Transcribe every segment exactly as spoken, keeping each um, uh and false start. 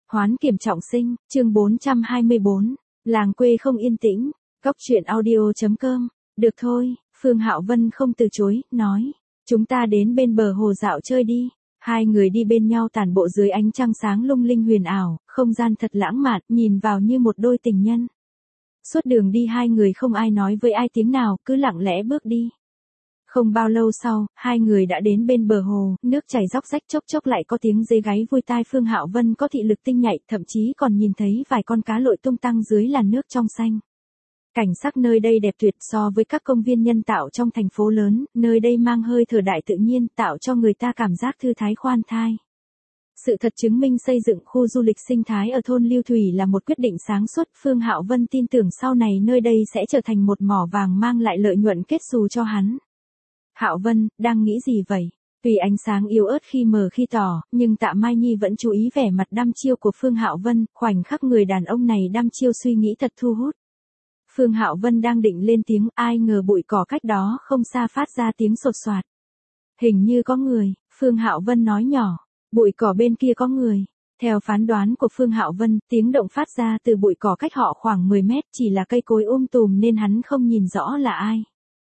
Hoán kiểm trọng sinh, chương bốn trăm hai mươi bốn, làng quê không yên tĩnh, góc truyện audio chấm com, được thôi, Phương Hạo Vân không từ chối, nói, chúng ta đến bên bờ hồ dạo chơi đi, hai người đi bên nhau tản bộ dưới ánh trăng sáng lung linh huyền ảo, không gian thật lãng mạn, nhìn vào như một đôi tình nhân. Suốt đường đi hai người không ai nói với ai tiếng nào, cứ lặng lẽ bước đi. Không bao lâu sau, hai người đã đến bên bờ hồ, nước chảy róc rách chốc chốc lại có tiếng dê gáy vui tai. Phương Hạo Vân có thị lực tinh nhạy, thậm chí còn nhìn thấy vài con cá lội tung tăng dưới làn nước trong xanh. Cảnh sắc nơi đây đẹp tuyệt so với các công viên nhân tạo trong thành phố lớn, nơi đây mang hơi thở đại tự nhiên, tạo cho người ta cảm giác thư thái khoan thai. Sự thật chứng minh xây dựng khu du lịch sinh thái ở thôn Lưu Thủy là một quyết định sáng suốt. Phương Hạo Vân tin tưởng sau này nơi đây sẽ trở thành một mỏ vàng mang lại lợi nhuận kết xù cho hắn. Hạo Vân, đang nghĩ gì vậy? Tuy ánh sáng yếu ớt khi mờ khi tỏ, nhưng Tạ Mai Nhi vẫn chú ý vẻ mặt đăm chiêu của Phương Hạo Vân, khoảnh khắc người đàn ông này đăm chiêu suy nghĩ thật thu hút. Phương Hạo Vân đang định lên tiếng, ai ngờ bụi cỏ cách đó không xa phát ra tiếng sột soạt. Hình như có người, Phương Hạo Vân nói nhỏ, bụi cỏ bên kia có người. Theo phán đoán của Phương Hạo Vân, tiếng động phát ra từ bụi cỏ cách họ khoảng mười mét, chỉ là cây cối um tùm nên hắn không nhìn rõ là ai.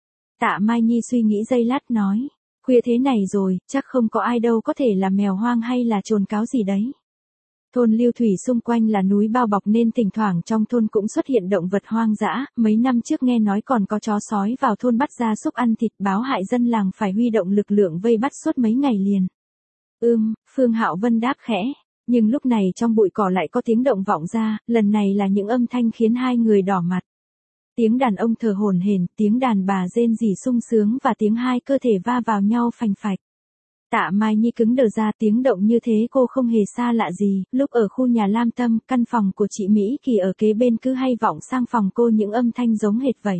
Tạ Mai Nhi suy nghĩ giây lát nói, khuya thế này rồi, chắc không có ai đâu, có thể là mèo hoang hay là trồn cáo gì đấy. Thôn Lưu Thủy xung quanh là núi bao bọc nên thỉnh thoảng trong thôn cũng xuất hiện động vật hoang dã, mấy năm trước nghe nói còn có chó sói vào thôn bắt gia súc ăn thịt, báo hại dân làng phải huy động lực lượng vây bắt suốt mấy ngày liền. Ừm, Phương Hạo Vân đáp khẽ, nhưng lúc này trong bụi cỏ lại có tiếng động vọng ra, lần này là những âm thanh khiến hai người đỏ mặt. Tiếng đàn ông thở hổn hển, tiếng đàn bà rên rỉ sung sướng và tiếng hai cơ thể va vào nhau phành phạch. Tạ Mai Nhi cứng đờ ra, tiếng động như thế cô không hề xa lạ gì, lúc ở khu nhà Lam Tâm, căn phòng của chị Mỹ Kỳ ở kế bên cứ hay vọng sang phòng cô những âm thanh giống hệt vậy.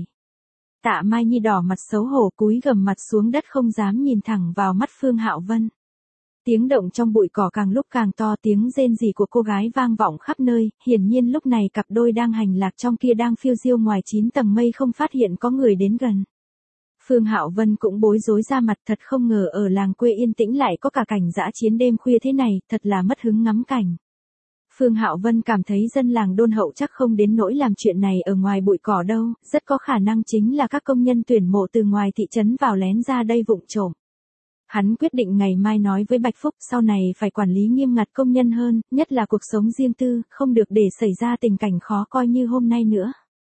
Tạ Mai Nhi đỏ mặt xấu hổ cúi gằm mặt xuống đất không dám nhìn thẳng vào mắt Phương Hạo Vân. Tiếng động trong bụi cỏ càng lúc càng to, tiếng rên rỉ của cô gái vang vọng khắp nơi, hiển nhiên lúc này cặp đôi đang hành lạc trong kia đang phiêu diêu ngoài chín tầng mây không phát hiện có người đến gần. Phương Hạo Vân cũng bối rối ra mặt, thật không ngờ ở làng quê yên tĩnh lại có cả cảnh dã chiến đêm khuya thế này, thật là mất hứng ngắm cảnh. Phương Hạo Vân cảm thấy dân làng đôn hậu chắc không đến nỗi làm chuyện này ở ngoài bụi cỏ đâu, rất có khả năng chính là các công nhân tuyển mộ từ ngoài thị trấn vào lén ra đây vụng trộm. Hắn quyết định ngày mai nói với Bạch Phúc sau này phải quản lý nghiêm ngặt công nhân hơn, nhất là cuộc sống riêng tư, không được để xảy ra tình cảnh khó coi như hôm nay nữa.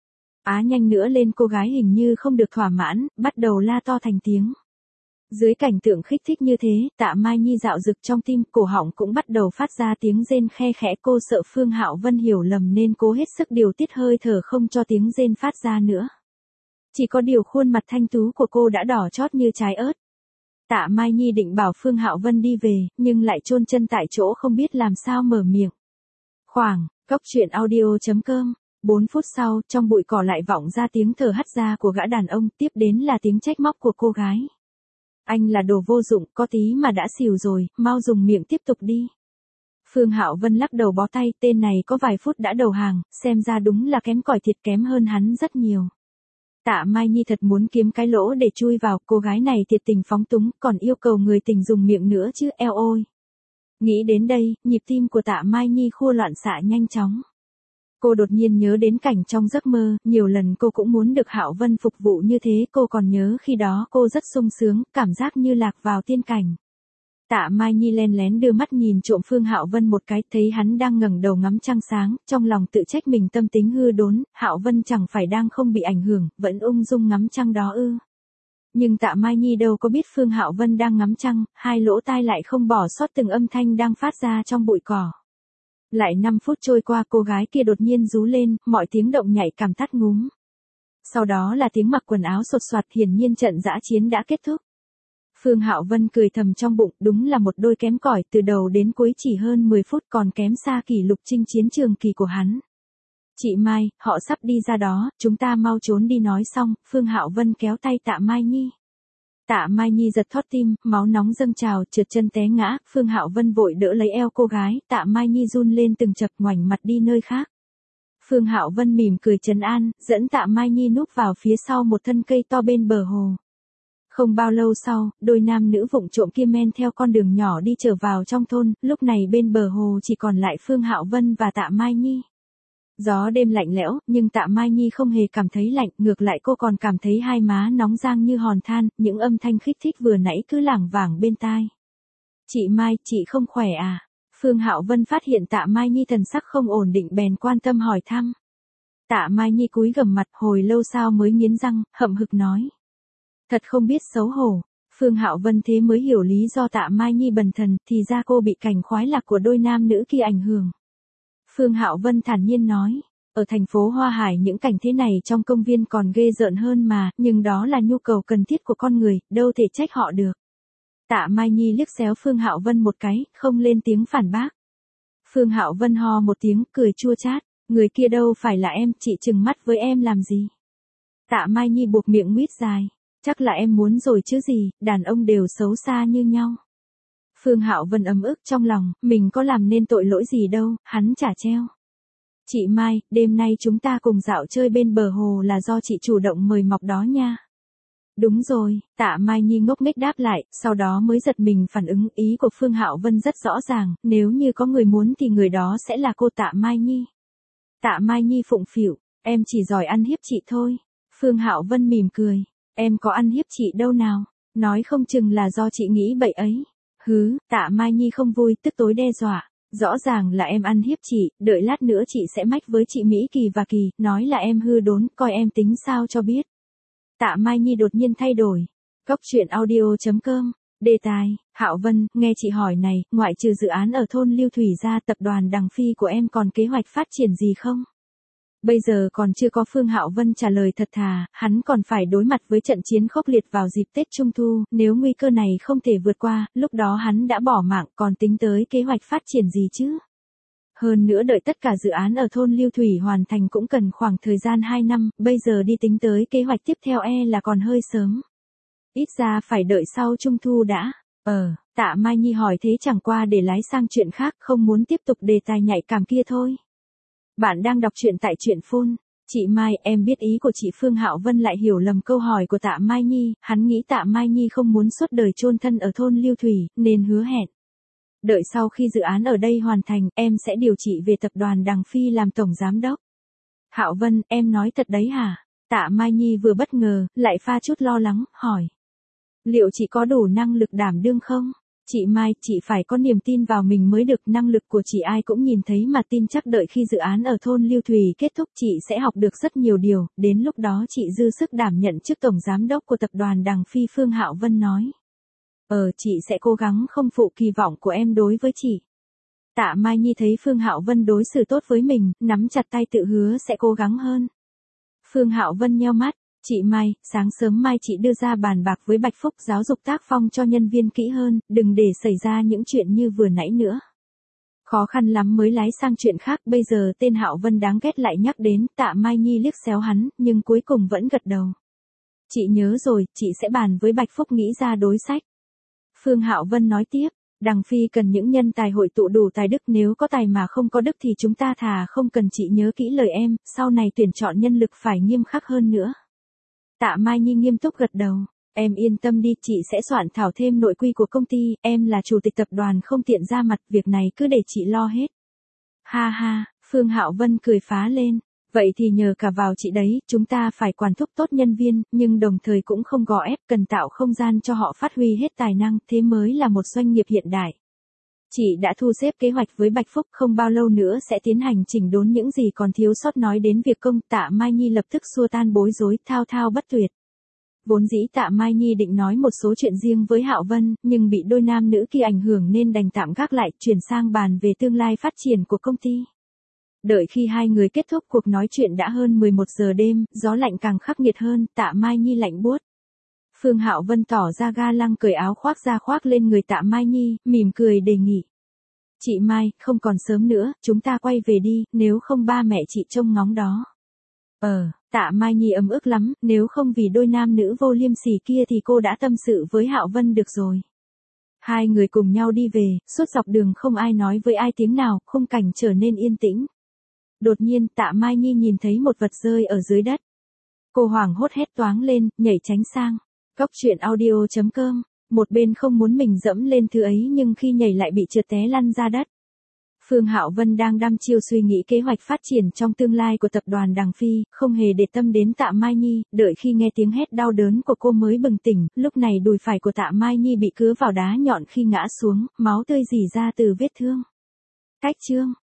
Á nhanh nữa lên, cô gái hình như không được thỏa mãn, bắt đầu la to thành tiếng. Dưới cảnh tượng khích thích như thế, Tạ Mai Nhi dạo dực trong tim, cổ họng cũng bắt đầu phát ra tiếng rên khe khẽ. Cô sợ Phương Hạo Vân hiểu lầm nên cố hết sức điều tiết hơi thở không cho tiếng rên phát ra nữa. Chỉ có điều khuôn mặt thanh tú của cô đã đỏ chót như trái ớt. Tạ Mai Nhi định bảo Phương Hạo Vân đi về, nhưng lại chôn chân tại chỗ không biết làm sao mở miệng. Khoảng, góc truyện audio chấm com, bốn phút sau, trong bụi cỏ lại vọng ra tiếng thở hắt ra của gã đàn ông, tiếp đến là tiếng trách móc của cô gái. Anh là đồ vô dụng, có tí mà đã xỉu rồi, mau dùng miệng tiếp tục đi. Phương Hạo Vân lắc đầu bó tay, tên này có vài phút đã đầu hàng, xem ra đúng là kém cỏi thiệt, kém hơn hắn rất nhiều. Tạ Mai Nhi thật muốn kiếm cái lỗ để chui vào, cô gái này thiệt tình phóng túng, còn yêu cầu người tình dùng miệng nữa chứ, eo ôi. Nghĩ đến đây, nhịp tim của Tạ Mai Nhi khua loạn xạ nhanh chóng. Cô đột nhiên nhớ đến cảnh trong giấc mơ, nhiều lần cô cũng muốn được Hạo Vân phục vụ như thế, cô còn nhớ khi đó cô rất sung sướng, cảm giác như lạc vào tiên cảnh. Tạ Mai Nhi len lén đưa mắt nhìn trộm Phương Hạo Vân một cái, thấy hắn đang ngẩng đầu ngắm trăng sáng, trong lòng tự trách mình tâm tính hư đốn, Hạo Vân chẳng phải đang không bị ảnh hưởng, vẫn ung dung ngắm trăng đó ư. Nhưng Tạ Mai Nhi đâu có biết Phương Hạo Vân đang ngắm trăng, hai lỗ tai lại không bỏ sót từng âm thanh đang phát ra trong bụi cỏ. Lại năm phút trôi qua, cô gái kia đột nhiên rú lên, mọi tiếng động nhạy cảm tắt ngúm. Sau đó là tiếng mặc quần áo sột soạt, hiển nhiên trận dã chiến đã kết thúc. Phương Hạo Vân cười thầm trong bụng, đúng là một đôi kém cỏi, từ đầu đến cuối chỉ hơn mười phút, còn kém xa kỷ lục chinh chiến trường kỳ của hắn. Chị Mai, họ sắp đi ra đó, chúng ta mau trốn đi. Nói xong, Phương Hạo Vân kéo tay Tạ Mai Nhi. Tạ Mai Nhi giật thót tim, máu nóng dâng trào, trượt chân té ngã, Phương Hạo Vân vội đỡ lấy eo cô gái, Tạ Mai Nhi run lên từng chập, ngoảnh mặt đi nơi khác. Phương Hạo Vân mỉm cười trấn an, dẫn Tạ Mai Nhi núp vào phía sau một thân cây to bên bờ hồ. Không bao lâu sau, đôi nam nữ vụng trộm kia men theo con đường nhỏ đi trở vào trong thôn, lúc này bên bờ hồ chỉ còn lại Phương Hạo Vân và Tạ Mai Nhi. Gió đêm lạnh lẽo, nhưng Tạ Mai Nhi không hề cảm thấy lạnh, ngược lại cô còn cảm thấy hai má nóng rang như hòn than, những âm thanh khích thích vừa nãy cứ lảng vảng bên tai. Chị Mai, chị không khỏe à? Phương Hạo Vân phát hiện Tạ Mai Nhi thần sắc không ổn định bèn quan tâm hỏi thăm. Tạ Mai Nhi cúi gằm mặt hồi lâu sau mới nghiến răng, hậm hực nói. Thật không biết xấu hổ. Phương Hạo Vân thế mới hiểu lý do Tạ Mai Nhi bần thần, thì ra cô bị cảnh khoái lạc của đôi nam nữ kia ảnh hưởng. Phương Hạo Vân thản nhiên nói, ở thành phố Hoa Hải những cảnh thế này trong công viên còn ghê rợn hơn mà, nhưng đó là nhu cầu cần thiết của con người, đâu thể trách họ được. Tạ Mai Nhi liếc xéo Phương Hạo Vân một cái, không lên tiếng phản bác. Phương Hạo Vân ho một tiếng, cười chua chát, người kia đâu phải là em, chị trừng mắt với em làm gì? Tạ Mai Nhi buộc miệng nguyết dài, chắc là em muốn rồi chứ gì, đàn ông đều xấu xa như nhau. Phương Hạo Vân ấm ức trong lòng, mình có làm nên tội lỗi gì đâu, hắn trả treo. Chị Mai, đêm nay chúng ta cùng dạo chơi bên bờ hồ là do chị chủ động mời mọc đó nha. Đúng rồi, Tạ Mai Nhi ngốc nghếch đáp lại, sau đó mới giật mình phản ứng, ý của Phương Hạo Vân rất rõ ràng, nếu như có người muốn thì người đó sẽ là cô Tạ Mai Nhi. Tạ Mai Nhi phụng phịu, em chỉ giỏi ăn hiếp chị thôi. Phương Hạo Vân mỉm cười, em có ăn hiếp chị đâu nào, nói không chừng là do chị nghĩ bậy ấy. Hứ, Tạ Mai Nhi không vui, tức tối đe dọa, rõ ràng là em ăn hiếp chị, đợi lát nữa chị sẽ mách với chị Mỹ Kỳ và Kỳ, nói là em hư đốn, coi em tính sao cho biết. Tạ Mai Nhi đột nhiên thay đổi. Cóc truyện audio chấm com, đề tài, Hạo Vân, nghe chị hỏi này, ngoại trừ dự án ở thôn Lưu Thủy ra, tập đoàn Đằng Phi của em còn kế hoạch phát triển gì không? Bây giờ còn chưa có. Phương Hạo Vân trả lời thật thà, hắn còn phải đối mặt với trận chiến khốc liệt vào dịp Tết Trung Thu, nếu nguy cơ này không thể vượt qua, lúc đó hắn đã bỏ mạng, còn tính tới kế hoạch phát triển gì chứ? Hơn nữa đợi tất cả dự án ở thôn Lưu Thủy hoàn thành cũng cần khoảng thời gian hai năm, bây giờ đi tính tới kế hoạch tiếp theo e là còn hơi sớm. Ít ra phải đợi sau Trung Thu đã. Ờ, Tạ Mai Nhi hỏi thế chẳng qua để lái sang chuyện khác, không muốn tiếp tục đề tài nhạy cảm kia thôi. Bạn đang đọc truyện tại truyện phone. Chị Mai, em biết ý của chị. Phương Hạo Vân lại hiểu lầm câu hỏi của Tạ Mai Nhi, hắn nghĩ Tạ Mai Nhi không muốn suốt đời chôn thân ở thôn Lưu Thủy, nên hứa hẹn. Đợi sau khi dự án ở đây hoàn thành, em sẽ điều chị về tập đoàn Đằng Phi làm tổng giám đốc. Hạo Vân, em nói thật đấy hả? Tạ Mai Nhi vừa bất ngờ, lại pha chút lo lắng, hỏi. Liệu chị có đủ năng lực đảm đương không? Chị Mai, chị phải có niềm tin vào mình mới được, năng lực của chị ai cũng nhìn thấy mà, tin chắc đợi khi dự án ở thôn Lưu Thủy kết thúc chị sẽ học được rất nhiều điều, đến lúc đó chị dư sức đảm nhận chức tổng giám đốc của tập đoàn Đằng Phi. Phương Hạo Vân nói. Ờ, chị sẽ cố gắng không phụ kỳ vọng của em đối với chị. Tạ Mai Nhi thấy Phương Hạo Vân đối xử tốt với mình, nắm chặt tay tự hứa sẽ cố gắng hơn. Phương Hạo Vân nheo mắt. Chị Mai, sáng sớm mai chị đưa ra bàn bạc với Bạch Phúc, giáo dục tác phong cho nhân viên kỹ hơn, đừng để xảy ra những chuyện như vừa nãy nữa. Khó khăn lắm mới lái sang chuyện khác, bây giờ tên Hạo Vân đáng ghét lại nhắc đến. Tạ Mai Nhi liếc xéo hắn, nhưng cuối cùng vẫn gật đầu. Chị nhớ rồi, chị sẽ bàn với Bạch Phúc nghĩ ra đối sách. Phương Hạo Vân nói tiếp, Đằng Phi cần những nhân tài hội tụ đủ tài đức, nếu có tài mà không có đức thì chúng ta thà không cần. Chị nhớ kỹ lời em, sau này tuyển chọn nhân lực phải nghiêm khắc hơn nữa. Tạ Mai Nhi nghiêm túc gật đầu, em yên tâm đi, chị sẽ soạn thảo thêm nội quy của công ty, em là chủ tịch tập đoàn không tiện ra mặt, việc này cứ để chị lo hết. Ha ha, Phương Hạo Vân cười phá lên, vậy thì nhờ cả vào chị đấy, chúng ta phải quản thúc tốt nhân viên, nhưng đồng thời cũng không gò ép, cần tạo không gian cho họ phát huy hết tài năng, thế mới là một doanh nghiệp hiện đại. Chị đã thu xếp kế hoạch với Bạch Phúc, không bao lâu nữa sẽ tiến hành chỉnh đốn những gì còn thiếu sót. Nói đến việc công, Tạ Mai Nhi lập tức xua tan bối rối, thao thao bất tuyệt. Vốn dĩ Tạ Mai Nhi định nói một số chuyện riêng với Hạo Vân, nhưng bị đôi nam nữ kia ảnh hưởng nên đành tạm gác lại, chuyển sang bàn về tương lai phát triển của công ty. Đợi khi hai người kết thúc cuộc nói chuyện đã hơn mười một giờ đêm, gió lạnh càng khắc nghiệt hơn, Tạ Mai Nhi lạnh buốt. Phương Hạo Vân tỏ ra ga lăng, cởi áo khoác ra khoác lên người Tạ Mai Nhi, mỉm cười đề nghị. Chị Mai, không còn sớm nữa, chúng ta quay về đi, nếu không ba mẹ chị trông ngóng đó. Ờ, Tạ Mai Nhi ấm ức lắm, nếu không vì đôi nam nữ vô liêm sỉ kia thì cô đã tâm sự với Hạo Vân được rồi. Hai người cùng nhau đi về, suốt dọc đường không ai nói với ai tiếng nào, khung cảnh trở nên yên tĩnh. Đột nhiên Tạ Mai Nhi nhìn thấy một vật rơi ở dưới đất. Cô hoảng hốt hét toáng lên, nhảy tránh sang. Cóc truyện audio chấm com, một bên không muốn mình dẫm lên thứ ấy nhưng khi nhảy lại bị trượt té lăn ra đất. Phương Hạo Vân đang đăm chiêu suy nghĩ kế hoạch phát triển trong tương lai của tập đoàn Đằng Phi, không hề để tâm đến Tạ Mai Nhi, đợi khi nghe tiếng hét đau đớn của cô mới bừng tỉnh, lúc này đùi phải của Tạ Mai Nhi bị cứa vào đá nhọn khi ngã xuống, máu tươi rỉ ra từ vết thương. Cách chương